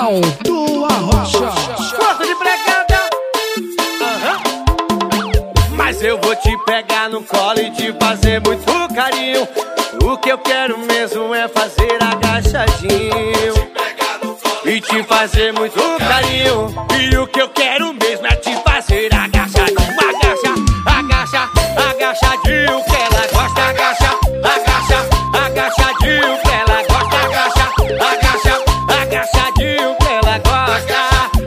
do Arrocha. Gosto de pregada. Mas eu vou te pegar no colo e te fazer muito carinho. O que eu quero mesmo é fazer agachadinho e te fazer muito carinho. E o que eu quero mesmo é te fazer agachadinho. Agacha, agacha, agachadinho que ela gosta. Agacha, agacha, agachadinho que ela gosta. Agacha, agacha, agachadinho que ela gosta.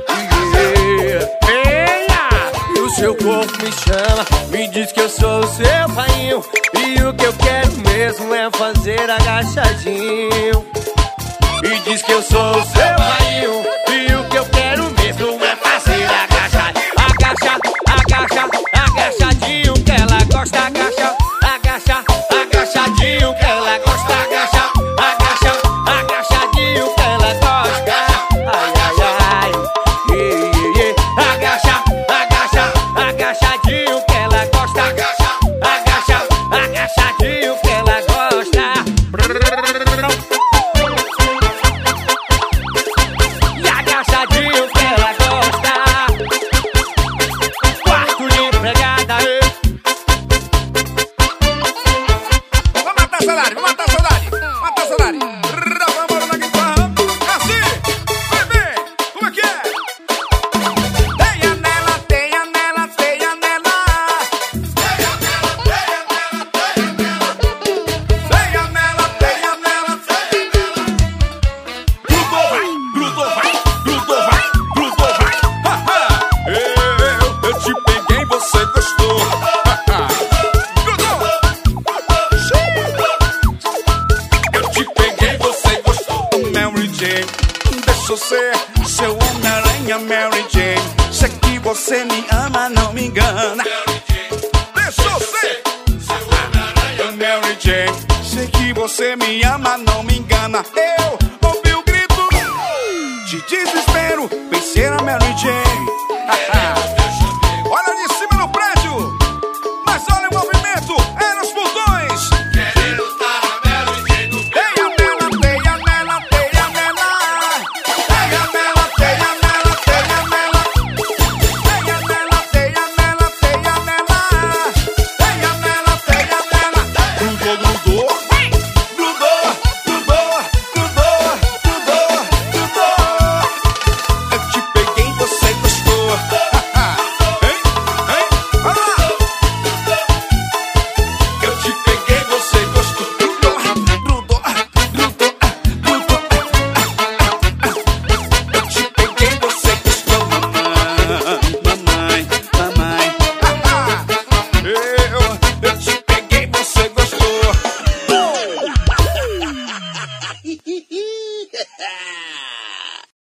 Venha! E o seu corpo me chama, me diz que eu sou o seu painho. E o que eu quero mesmo é fazer agachadinho e diz que eu sou o seu painho. E o que eu quero mesmo é fazer agachadinho. Agacha, agacha, agachadinho que ela gosta. Agacha, agacha, agachadinho que ela gosta. Agacha, agacha, agachadinho que ela gosta. Ai, ai, ai, agacha, agacha, agachadinho que ela gosta. Agacha, agacha, agachadinho que ela gosta. E agachadinho que ela gosta. Quarto de empregada. Vamos matar a saudade, vamos matar a saudade. Matar a saudade. Vamos na guitarra. Assim, vai ver, como é que é? Teia nela, teia nela, teia nela. Teia nela, teia nela, teia nela. Teia nela, teia nela, teia nela. Grudou, vai, grudou, vai, grudou, vai, grudou, vai. Eu te peguei, você gostou. Grudou. Eu te peguei, você gostou. Mary Jane, deixa eu ser seu Homem-Aranha, Mary Jane. Sei que você me ama, não me engana. Deixa eu ser seu Homem-Aranha, Mary Jane. Sei que você me ama, não me engana. Eu ouvi o grito de desespero, pensei na Mary Jane.